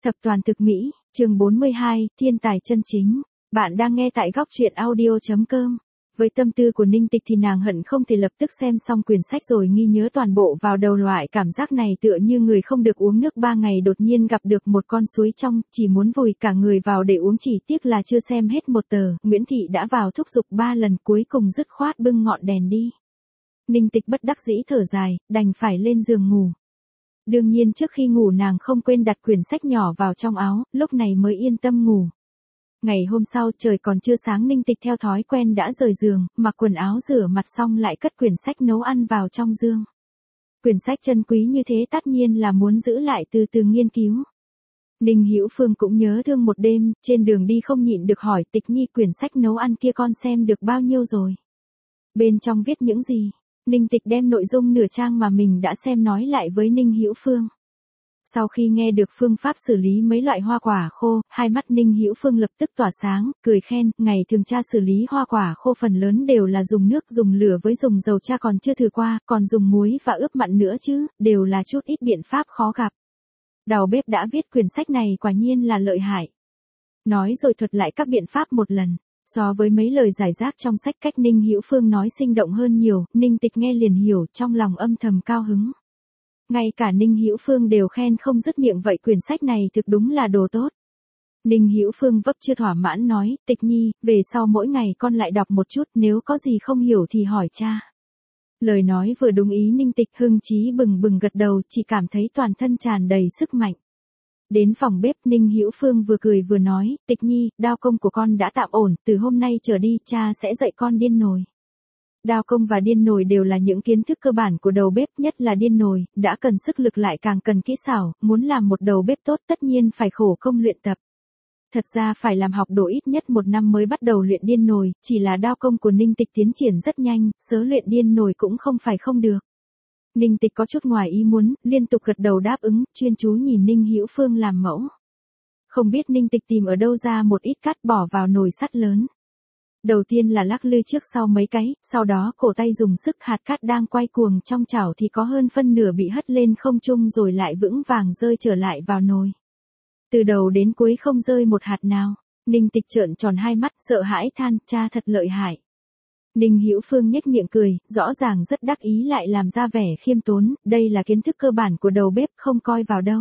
Thập toàn thực mỹ, chương 42, thiên tài chân chính. Bạn đang nghe tại góc truyện audio.com. Với tâm tư của Ninh Tịch thì nàng hận không thể lập tức xem xong quyển sách rồi ghi nhớ toàn bộ vào đầu. Loại cảm giác này tựa như người không được uống nước 3 ngày đột nhiên gặp được một con suối trong, chỉ muốn vùi cả người vào để uống, chỉ tiếc là chưa xem hết một tờ, Nguyễn Thị đã vào thúc giục 3 lần cuối cùng dứt khoát bưng ngọn đèn đi. Ninh Tịch bất đắc dĩ thở dài, đành phải lên giường ngủ. Đương nhiên trước khi ngủ nàng không quên đặt quyển sách nhỏ vào trong áo, lúc này mới yên tâm ngủ. Ngày hôm sau trời còn chưa sáng, Ninh Tịch theo thói quen đã rời giường, mặc quần áo rửa mặt xong lại cất quyển sách nấu ăn vào trong giường. Quyển sách chân quý như thế tất nhiên là muốn giữ lại từ từ nghiên cứu. Ninh Hữu Phương cũng nhớ thương một đêm, trên đường đi không nhịn được hỏi Tịch Nhi quyển sách nấu ăn kia con xem được bao nhiêu rồi? Bên trong viết những gì? Ninh Tịch đem nội dung nửa trang mà mình đã xem nói lại với Ninh Hữu Phương. Sau khi nghe được phương pháp xử lý mấy loại hoa quả khô, hai mắt Ninh Hữu Phương lập tức tỏa sáng, cười khen, ngày thường cha xử lý hoa quả khô phần lớn đều là dùng nước, dùng lửa với dùng dầu, cha còn chưa thử qua, còn dùng muối và ướp mặn nữa chứ, đều là chút ít biện pháp khó gặp. Đầu bếp đã viết quyển sách này quả nhiên là lợi hại. Nói rồi thuật lại các biện pháp một lần. So với mấy lời giải rác trong sách, cách Ninh Hữu Phương nói sinh động hơn nhiều, Ninh Tịch nghe liền hiểu, trong lòng âm thầm cao hứng. Ngay cả Ninh Hữu Phương đều khen không dứt miệng, vậy quyển sách này thực đúng là đồ tốt. Ninh Hữu Phương vấp chưa thỏa mãn nói, Tịch Nhi, về sau mỗi ngày con lại đọc một chút, nếu có gì không hiểu thì hỏi cha. Lời nói vừa đúng ý Ninh Tịch, hưng chí bừng bừng gật đầu, chỉ cảm thấy toàn thân tràn đầy sức mạnh. Đến phòng bếp, Ninh Hữu Phương vừa cười vừa nói, Tịch Nhi, đao công của con đã tạm ổn, từ hôm nay trở đi cha sẽ dạy con điên nồi. Đao công và điên nồi đều là những kiến thức cơ bản của đầu bếp, nhất là điên nồi, đã cần sức lực lại càng cần kỹ xảo, muốn làm một đầu bếp tốt tất nhiên phải khổ công luyện tập. Thật ra phải làm học đồ ít nhất 1 năm mới bắt đầu luyện điên nồi, chỉ là đao công của Ninh Tịch tiến triển rất nhanh, sớ luyện điên nồi cũng không phải không được. Ninh Tịch có chút ngoài ý muốn, liên tục gật đầu đáp ứng, chuyên chú nhìn Ninh Hữu Phương làm mẫu. Không biết Ninh Tịch tìm ở đâu ra một ít cát bỏ vào nồi sắt lớn. Đầu tiên là lắc lư trước sau mấy cái, sau đó cổ tay dùng sức, hạt cát đang quay cuồng trong chảo thì có hơn phân nửa bị hất lên không trung rồi lại vững vàng rơi trở lại vào nồi. Từ đầu đến cuối không rơi một hạt nào. Ninh Tịch trợn tròn hai mắt, sợ hãi than, cha thật lợi hại. Ninh Hữu Phương nhếch miệng cười, rõ ràng rất đắc ý lại làm ra vẻ khiêm tốn, đây là kiến thức cơ bản của đầu bếp, không coi vào đâu.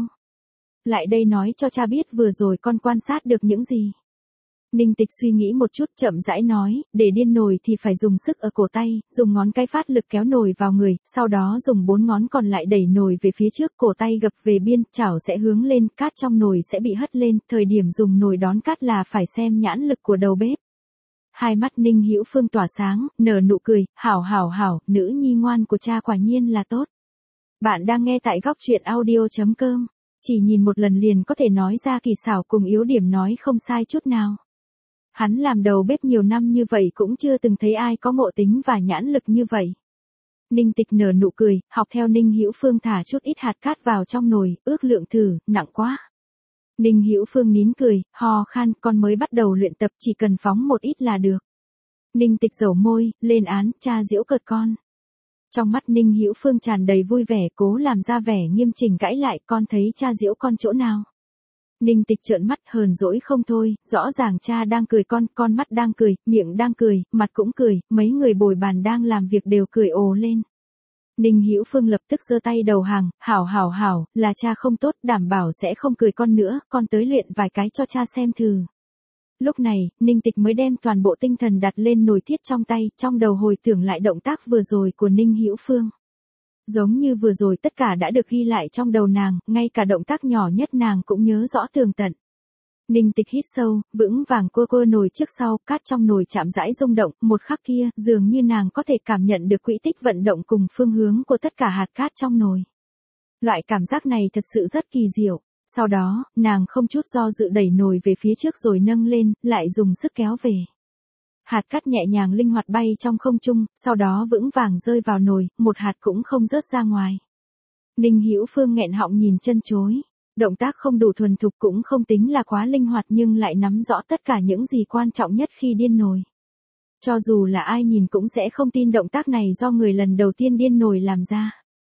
Lại đây nói cho cha biết vừa rồi con quan sát được những gì. Ninh Tịch suy nghĩ một chút chậm rãi nói, để điên nồi thì phải dùng sức ở cổ tay, dùng ngón cái phát lực kéo nồi vào người, sau đó dùng 4 ngón còn lại đẩy nồi về phía trước, cổ tay gập về biên, chảo sẽ hướng lên, cát trong nồi sẽ bị hất lên, thời điểm dùng nồi đón cát là phải xem nhãn lực của đầu bếp. Hai mắt Ninh Hữu Phương tỏa sáng, nở nụ cười, hảo, nữ nhi ngoan của cha quả nhiên là tốt. Bạn đang nghe tại góc truyện audio.com, chỉ nhìn một lần liền có thể nói ra kỳ xảo cùng yếu điểm, nói không sai chút nào. Hắn làm đầu bếp nhiều năm như vậy cũng chưa từng thấy ai có ngộ tính và nhãn lực như vậy. Ninh Tịch nở nụ cười, học theo Ninh Hữu Phương thả chút ít hạt cát vào trong nồi, ước lượng thử, nặng quá. Ninh Hữu Phương nín cười, ho khan, con mới bắt đầu luyện tập, chỉ cần phóng một ít là được. Ninh Tịch dẩu môi, lên án, cha giễu cợt con. Trong mắt Ninh Hữu Phương tràn đầy vui vẻ, cố làm ra vẻ nghiêm chỉnh cãi lại, con thấy cha giễu con chỗ nào? Ninh Tịch trợn mắt hờn dỗi không thôi, rõ ràng cha đang cười con mắt đang cười, miệng đang cười, mặt cũng cười, mấy người bồi bàn đang làm việc đều cười ồ lên. Ninh Hữu Phương lập tức giơ tay đầu hàng, hảo, là cha không tốt, đảm bảo sẽ không cười con nữa, con tới luyện vài cái cho cha xem thử. Lúc này, Ninh Tịch mới đem toàn bộ tinh thần đặt lên nồi thiết trong tay, trong đầu hồi tưởng lại động tác vừa rồi của Ninh Hữu Phương. Giống như vừa rồi tất cả đã được ghi lại trong đầu nàng, ngay cả động tác nhỏ nhất nàng cũng nhớ rõ tường tận. Ninh Tịch hít sâu, vững vàng cua nồi trước sau, cát trong nồi chạm rãi rung động, một khắc kia, dường như nàng có thể cảm nhận được quỹ tích vận động cùng phương hướng của tất cả hạt cát trong nồi. Loại cảm giác này thật sự rất kỳ diệu. Sau đó, nàng không chút do dự đẩy nồi về phía trước rồi nâng lên, lại dùng sức kéo về. Hạt cát nhẹ nhàng linh hoạt bay trong không trung, sau đó vững vàng rơi vào nồi, một hạt cũng không rớt ra ngoài. Ninh Hữu Phương nghẹn họng nhìn chân chối. Động tác không đủ thuần thục cũng không tính là quá linh hoạt nhưng lại nắm rõ tất cả những gì quan trọng nhất khi điên nồi. Cho dù là ai nhìn cũng sẽ không tin động tác này do người lần đầu tiên điên nồi làm ra.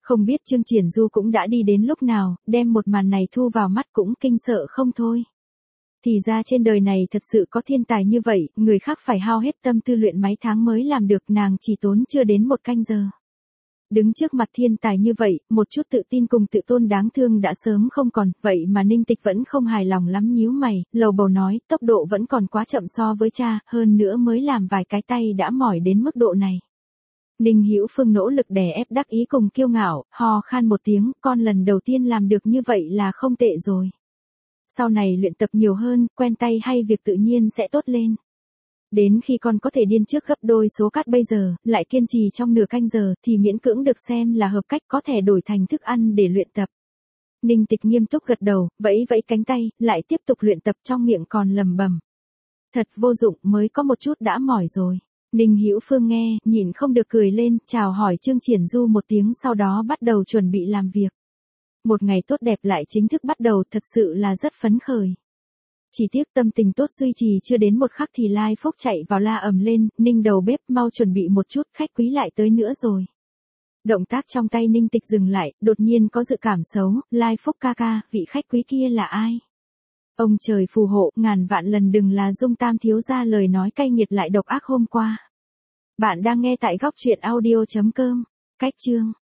Không biết Trương Triển Du cũng đã đi đến lúc nào, đem một màn này thu vào mắt cũng kinh sợ không thôi. Thì ra trên đời này thật sự có thiên tài như vậy, người khác phải hao hết tâm tư luyện mấy tháng mới làm được, nàng chỉ tốn chưa đến 1 canh giờ. Đứng trước mặt thiên tài như vậy, một chút tự tin cùng tự tôn đáng thương đã sớm không còn, vậy mà Ninh Tịch vẫn không hài lòng lắm, nhíu mày, lầu bầu nói, tốc độ vẫn còn quá chậm so với cha, hơn nữa mới làm vài cái tay đã mỏi đến mức độ này. Ninh Hữu Phương nỗ lực đè ép đắc ý cùng kiêu ngạo, ho khan một tiếng, con lần đầu tiên làm được như vậy là không tệ rồi. Sau này luyện tập nhiều hơn, quen tay hay việc tự nhiên sẽ tốt lên. Đến khi con có thể điên trước gấp đôi số cát bây giờ, lại kiên trì trong nửa canh giờ, thì miễn cưỡng được xem là hợp cách, có thể đổi thành thức ăn để luyện tập. Ninh Tịch nghiêm túc gật đầu, vẫy vẫy cánh tay, lại tiếp tục luyện tập, trong miệng còn lẩm bẩm. Thật vô dụng, mới có một chút đã mỏi rồi. Ninh Hữu Phương nghe, nhịn không được cười lên, chào hỏi Trương Triển Du một tiếng, sau đó bắt đầu chuẩn bị làm việc. Một ngày tốt đẹp lại chính thức bắt đầu, thật sự là rất phấn khởi. Chỉ tiếc tâm tình tốt duy trì chưa đến một khắc thì Lai Phúc chạy vào la ầm lên, Ninh đầu bếp mau chuẩn bị một chút, khách quý lại tới nữa rồi. Động tác trong tay Ninh Tịch dừng lại, đột nhiên có dự cảm xấu, Lai Phúc ca ca, vị khách quý kia là ai? Ông trời phù hộ, ngàn vạn lần đừng là Dung Tam thiếu gia lời nói cay nghiệt lại độc ác hôm qua. Bạn đang nghe tại góc truyện audio.com. Cách chương